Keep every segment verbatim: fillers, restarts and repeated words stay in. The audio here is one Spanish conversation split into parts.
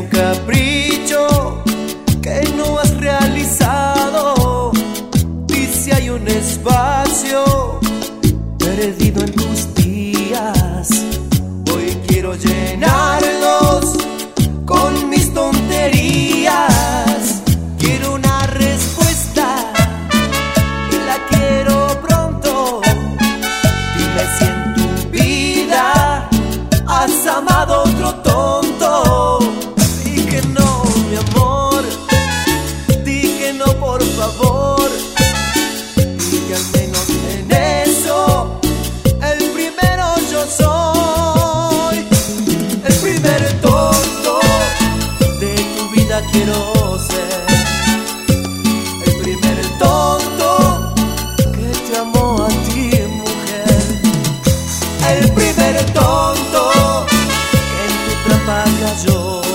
un capricho que no has realizado. Y si hay un espacio perdido en tus días, hoy quiero llenarlos con mis tonterías. Quiero una respuesta y la quiero pronto. Dime si en tu vida has amado a otro tonto. Di que no, mi amor, di que no, por favor. Di que al menos en eso el primero yo soy. El primer tonto de tu vida quiero ser. El primer tonto que te amó a ti, mujer. El primer tonto que en tu trampa cayó.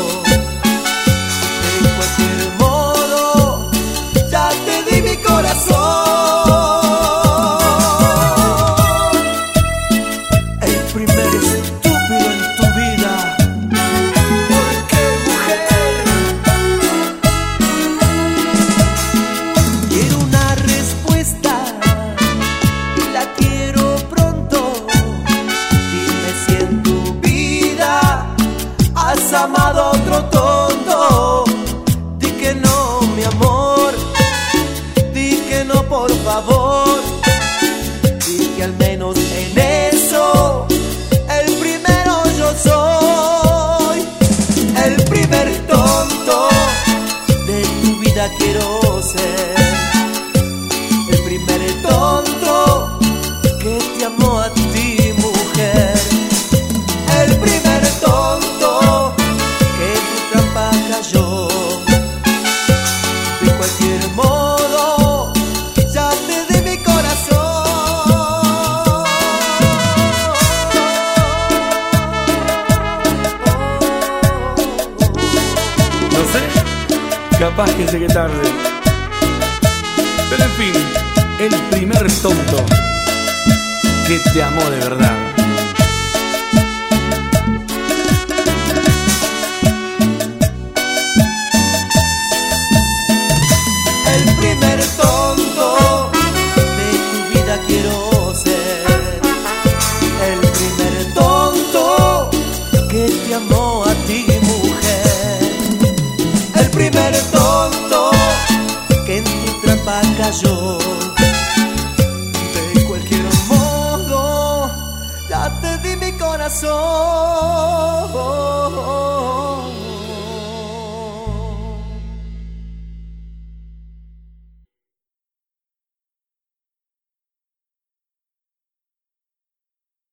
De cualquier modo ya te di mi corazón. El primer estúpido en tu vida. ¿Por qué, mujer? Quiero una respuesta y la quiero pronto. Dime si en tu vida has amado a otro tonto. Di que no, mi amor, di que no, por favor. Di que al menos en eso el primero yo soy. El primer tonto de tu vida quiero ser. El primer tonto que te amó a ti, mujer. El primer tonto que en tu trampa cayó. De cualquier modo ya te di mi corazón. No sé, capaz que llegué tarde, pero en fin, el primer tonto que te amó de verdad. El primer tonto de tu vida quiero ser. El primer tonto que te amó a ti, mujer. El primer tonto que en tu trampa cayó. De cualquier modo ya te di mi corazón.